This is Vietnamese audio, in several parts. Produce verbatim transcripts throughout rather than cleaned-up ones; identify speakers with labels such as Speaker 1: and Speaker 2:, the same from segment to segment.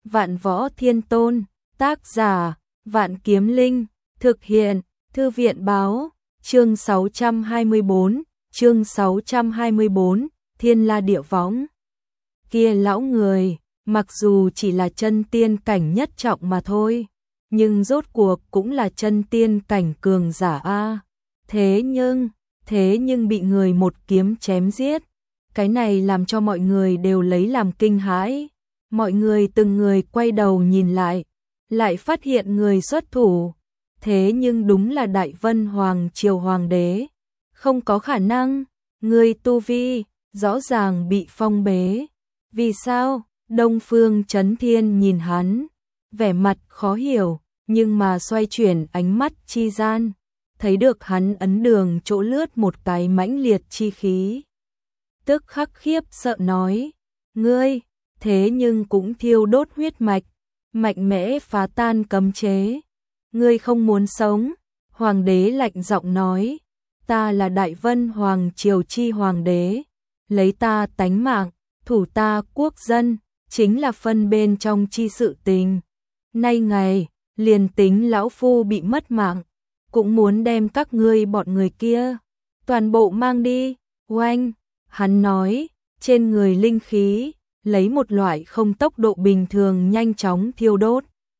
Speaker 1: Vạn Võ Thiên Tôn, tác giả, Vạn Kiếm Linh, thực hiện, Thư viện báo, chương sáu trăm hai mươi tư, chương sáu trăm hai mươi tư, Thiên La Địa Võng. Kia lão người, mặc dù chỉ là chân tiên cảnh nhất trọng mà thôi, nhưng rốt cuộc cũng là chân tiên cảnh cường giả a. Thế nhưng, thế nhưng bị người một kiếm chém giết. Cái này làm cho mọi người đều lấy làm kinh hãi. Mọi người từng người quay đầu nhìn lại, lại phát hiện người xuất thủ. Thế nhưng đúng là Đại Vân Hoàng Triều Hoàng đế. Không có khả năng, người tu vi, rõ ràng bị phong bế. Vì sao? Đông Phương Chấn Thiên nhìn hắn, vẻ mặt khó hiểu, nhưng mà xoay chuyển ánh mắt chi gian, thấy được hắn ấn đường chỗ lướt một cái mãnh liệt chi khí. Tức khắc khiếp sợ nói, ngươi, thế nhưng cũng thiêu đốt huyết mạch, mạnh mẽ phá tan cấm chế. Ngươi không muốn sống, Hoàng đế lạnh giọng nói, ta là Đại Vân Hoàng Triều chi Hoàng đế, lấy ta tánh mạng, thủ ta quốc dân, chính là phân bên trong chi sự tình. Nay ngày, liền tính lão phu bị mất mạng, cũng muốn đem các ngươi bọn người kia toàn bộ mang đi. Oanh, hắn nói, trên người linh khí lấy một loại không tốc độ bình thường nhanh chóng thiêu đốt,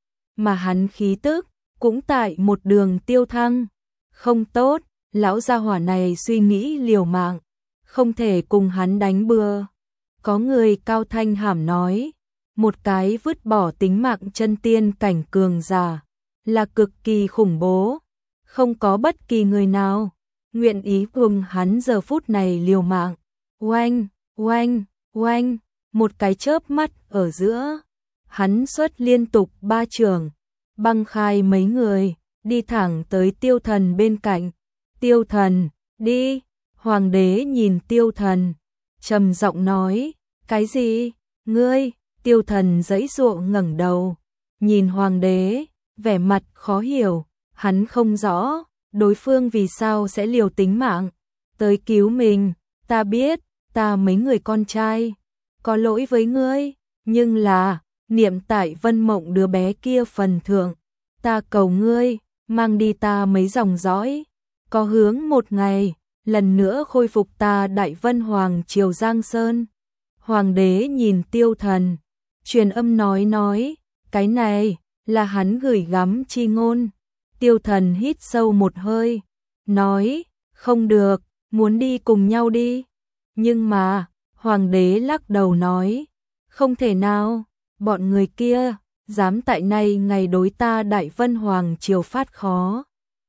Speaker 1: mà hắn khí tức cũng tại một đường tiêu thăng. Không tốt, lão gia hỏa này suy nghĩ liều mạng, không thể cùng hắn đánh bừa. Có người cao thanh hàm nói, một cái vứt bỏ tính mạng chân tiên cảnh cường giả là cực kỳ khủng bố, không có bất kỳ người nào nguyện ý cùng hắn giờ phút này liều mạng. Oanh, oanh, oanh, một cái chớp mắt ở giữa, hắn xuất liên tục ba trường, băng khai mấy người, đi thẳng tới Tiêu Thần bên cạnh. Tiêu Thần, đi. Hoàng đế nhìn Tiêu Thần, trầm giọng nói, cái gì? Ngươi? Tiêu Thần giãy giụa ngẩng đầu, nhìn Hoàng đế, vẻ mặt khó hiểu, hắn không rõ, đối phương vì sao sẽ liều tính mạng tới cứu mình. Ta biết, ta mấy người con trai có lỗi với ngươi, nhưng là, niệm tại Vân Mộng đứa bé kia phần thượng, ta cầu ngươi, mang đi ta mấy dòng dõi, có hướng một ngày, lần nữa khôi phục ta Đại Vân Hoàng Triều Giang Sơn. Hoàng đế nhìn Tiêu Thần, truyền âm nói nói, cái này là hắn gửi gắm chi ngôn. Tiêu Thần hít sâu một hơi, nói, không được, muốn đi cùng nhau đi. Nhưng mà, Hoàng đế lắc đầu nói, không thể nào, bọn người kia dám tại nay ngày đối ta Đại Vân Hoàng Triều phát khó.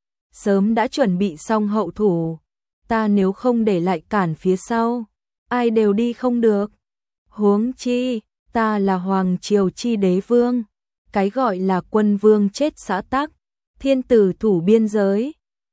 Speaker 1: Sớm đã chuẩn bị xong hậu thủ, ta nếu không để lại cản phía sau, ai đều đi không được. Huống chi, ta là Hoàng Triều chi đế vương, cái gọi là quân vương chết xã tắc, thiên tử thủ biên giới,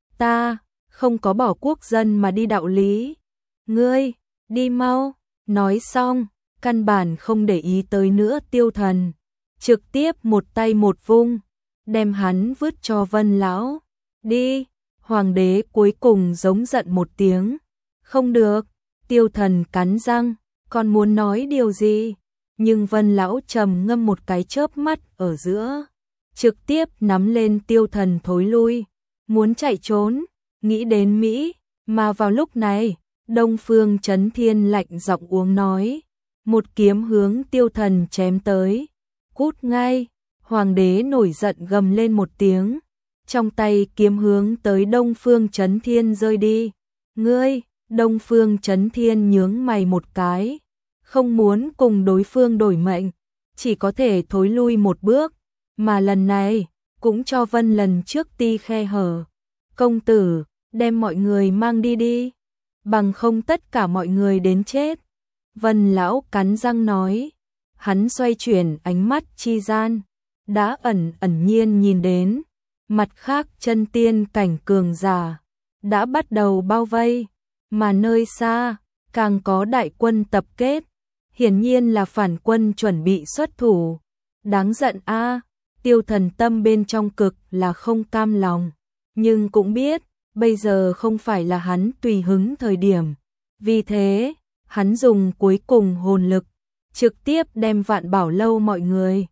Speaker 1: ta không có bỏ quốc dân mà đi đạo lý. Ngươi, đi mau. Nói xong, căn bản không để ý tới nữa Tiêu Thần, trực tiếp một tay một vung, đem hắn vứt cho Vân lão. Đi. Hoàng đế cuối cùng giống giận một tiếng, không được. Tiêu Thần cắn răng, còn muốn nói điều gì, nhưng Vân lão trầm ngâm một cái chớp mắt ở giữa, trực tiếp nắm lên Tiêu Thần thối lui, muốn chạy trốn. Nghĩ đến Mỹ, mà vào lúc này, Đông Phương Chấn Thiên lạnh giọng uống nói, một kiếm hướng Tiêu Thần chém tới. Cút ngay. Hoàng đế nổi giận gầm lên một tiếng, trong tay kiếm hướng tới Đông Phương Chấn Thiên rơi đi. Ngươi? Đông Phương Chấn Thiên nhướng mày một cái, không muốn cùng đối phương đổi mệnh, chỉ có thể thối lui một bước, mà lần này cũng cho Vân lần trước ti khe hở. Công tử, đem mọi người mang đi đi, bằng không tất cả mọi người đến chết. Vân lão cắn răng nói, hắn xoay chuyển ánh mắt chi gian, đã ẩn ẩn nhiên nhìn đến, mặt khác chân tiên cảnh cường giả đã bắt đầu bao vây, mà nơi xa càng có đại quân tập kết, hiển nhiên là phản quân chuẩn bị xuất thủ. Đáng giận a. Tiêu Thần tâm bên trong cực là không cam lòng, nhưng cũng biết bây giờ không phải là hắn tùy hứng thời điểm, vì thế hắn dùng cuối cùng hồn lực, trực tiếp đem Vạn Bảo lâu mọi người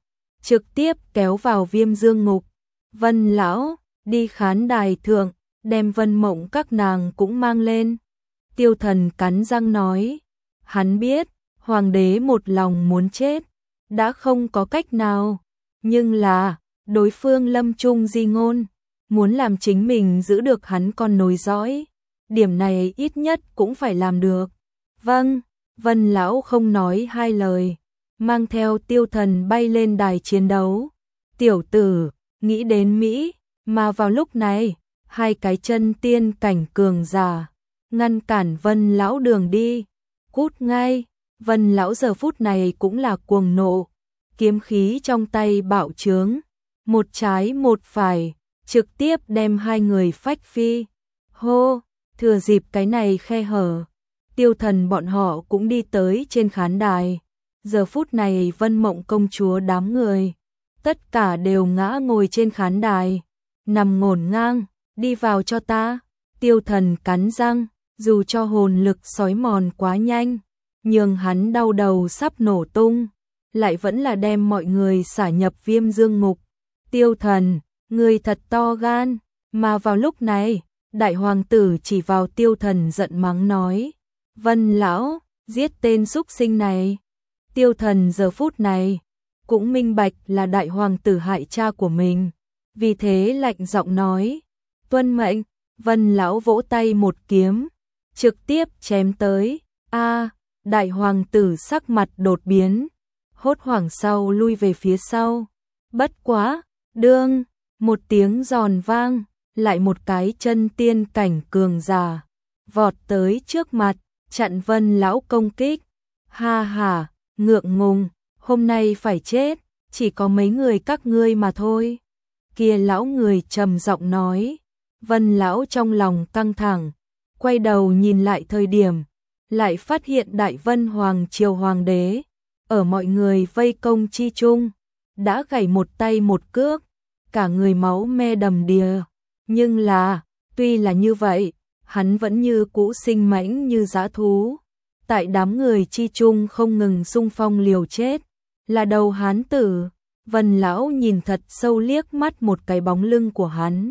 Speaker 1: trực tiếp kéo vào Viêm Dương Ngục. Vân lão, đi khán đài thượng, đem Vân Mộng các nàng cũng mang lên. Tiêu Thần cắn răng nói, hắn biết, hoàng đế một lòng muốn chết, đã không có cách nào, nhưng là, đối phương lâm trung di ngôn, muốn làm chính mình giữ được hắn con nối dõi, điểm này ít nhất cũng phải làm được. Vâng, Vân lão không nói hai lời, mang theo Tiêu Thần bay lên đài chiến đấu. Tiểu tử, nghĩ đến Mỹ, mà vào lúc này, hai cái chân tiên cảnh cường giả ngăn cản Vân lão đường đi, cút ngay. Vân lão giờ phút này cũng là cuồng nộ, kiếm khí trong tay bạo trướng, một trái một phải, trực tiếp đem hai người phách phi. Hô, thừa dịp cái này khe hở, Tiêu Thần bọn họ cũng đi tới trên khán đài. Giờ phút này Vân Mộng công chúa đám người, tất cả đều ngã ngồi trên khán đài, nằm ngổn ngang, đi vào cho ta. Tiêu Thần cắn răng, dù cho hồn lực sói mòn quá nhanh, nhường hắn đau đầu sắp nổ tung, lại vẫn là đem mọi người xả nhập Viêm Dương Ngục. Tiêu Thần, người thật to gan, mà vào lúc này, đại hoàng tử chỉ vào Tiêu Thần giận mắng nói, Vân lão, giết tên súc sinh này. Tiêu Thần giờ phút này, cũng minh bạch là đại hoàng tử hại cha của mình, vì thế lạnh giọng nói, tuân mệnh. Vân lão vỗ tay một kiếm, trực tiếp chém tới. A, đại hoàng tử sắc mặt đột biến, hốt hoảng sau lui về phía sau. Bất quá, đương, một tiếng giòn vang, lại một cái chân tiên cảnh cường giả vọt tới trước mặt, chặn Vân lão công kích. Ha ha, ngượng ngùng, hôm nay phải chết, chỉ có mấy người các ngươi mà thôi. Kia lão người trầm giọng nói. Vân lão trong lòng căng thẳng, quay đầu nhìn lại thời điểm, lại phát hiện Đại Vân Hoàng triều hoàng đế, ở mọi người vây công chi chung, đã gãy một tay một cước, cả người máu me đầm đìa. Nhưng là, tuy là như vậy, hắn vẫn như cũ sinh mãnh như dã thú. Tại đám người chi chung không ngừng xung phong liều chết, là đầu hán tử. Vân lão nhìn thật sâu liếc mắt một cái bóng lưng của hắn.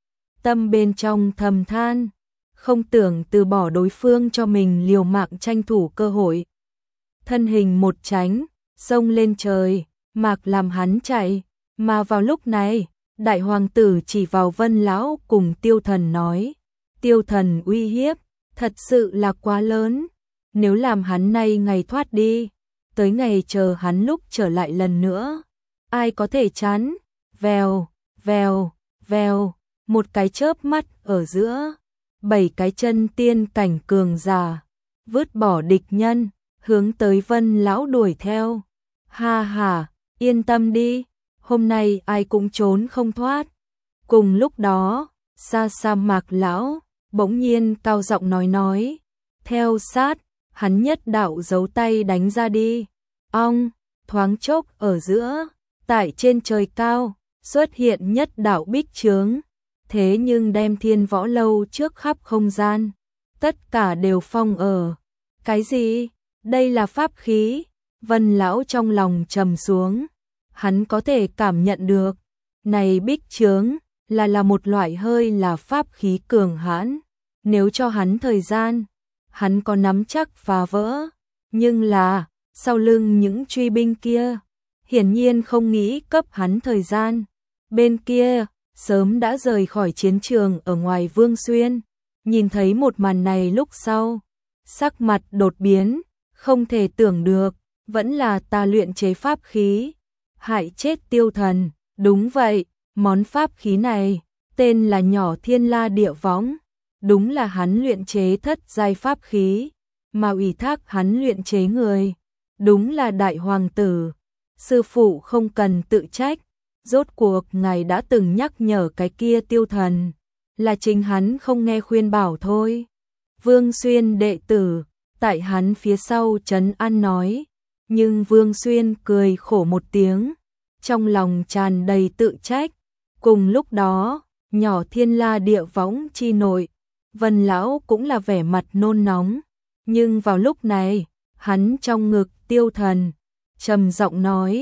Speaker 1: Tâm bên trong thầm than, không tưởng từ bỏ đối phương cho mình liều mạng tranh thủ cơ hội. Thân hình một tránh, xông lên trời, mạc làm hắn chạy, mà vào lúc này, đại hoàng tử chỉ vào Vân lão cùng Tiêu Thần nói, Tiêu Thần uy hiếp, thật sự là quá lớn, nếu làm hắn nay ngày thoát đi, tới ngày chờ hắn lúc trở lại lần nữa, ai có thể chắn. Vèo, vèo, vèo, một cái chớp mắt ở giữa, bảy cái chân tiên cảnh cường giả, vứt bỏ địch nhân, hướng tới Vân lão đuổi theo. Ha ha, yên tâm đi, hôm nay ai cũng trốn không thoát. Cùng lúc đó, xa xa Mạc lão, bỗng nhiên cao giọng nói nói, theo sát, hắn nhất đạo giấu tay đánh ra đi. Ong, thoáng chốc ở giữa, tại trên trời cao, xuất hiện nhất đạo bích chướng, thế nhưng đem Thiên Võ lâu trước khắp không gian, tất cả đều phong ở. Cái gì? Đây là pháp khí? Vân lão trong lòng trầm xuống, hắn có thể cảm nhận được, này bích chướng là là một loại hơi là pháp khí cường hãn, nếu cho hắn thời gian, hắn có nắm chắc phá vỡ, nhưng là, sau lưng những truy binh kia, hiển nhiên không nghĩ cấp hắn thời gian. Bên kia, sớm đã rời khỏi chiến trường ở ngoài Vương Xuyên, nhìn thấy một màn này lúc sau, sắc mặt đột biến, không thể tưởng được, vẫn là ta luyện chế pháp khí, hại chết Tiêu Thần. Đúng vậy, món pháp khí này, tên là Nhỏ Thiên La Địa Võng, đúng là hắn luyện chế thất giai pháp khí, mà ủy thác hắn luyện chế người, đúng là đại hoàng tử. Sư phụ không cần tự trách, rốt cuộc ngài đã từng nhắc nhở cái kia Tiêu Thần, là chính hắn không nghe khuyên bảo thôi. Vương Xuyên đệ tử, tại hắn phía sau trấn an nói, nhưng Vương Xuyên cười khổ một tiếng, trong lòng tràn đầy tự trách. Cùng lúc đó, Nhỏ Thiên La Địa Võng chi nội, Vân lão cũng là vẻ mặt nôn nóng, nhưng vào lúc này, hắn trong ngực Tiêu Thần, trầm giọng nói,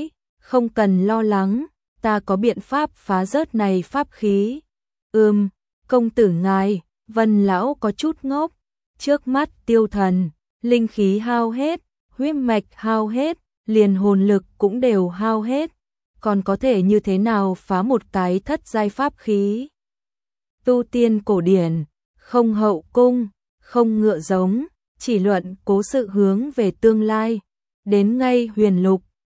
Speaker 1: Không cần lo lắng, ta có biện pháp phá rớt này pháp khí. Ừm, công tử ngài, Vân lão có chút ngốc, trước mắt tiêu thần, linh khí hao hết, huyết mạch hao hết, liền hồn lực cũng đều hao hết, còn có thể như thế nào phá một cái thất giai pháp khí. Tu tiên cổ điển, không hậu cung, không ngựa giống, chỉ luận cố sự hướng về tương lai, đến ngay huyền lục,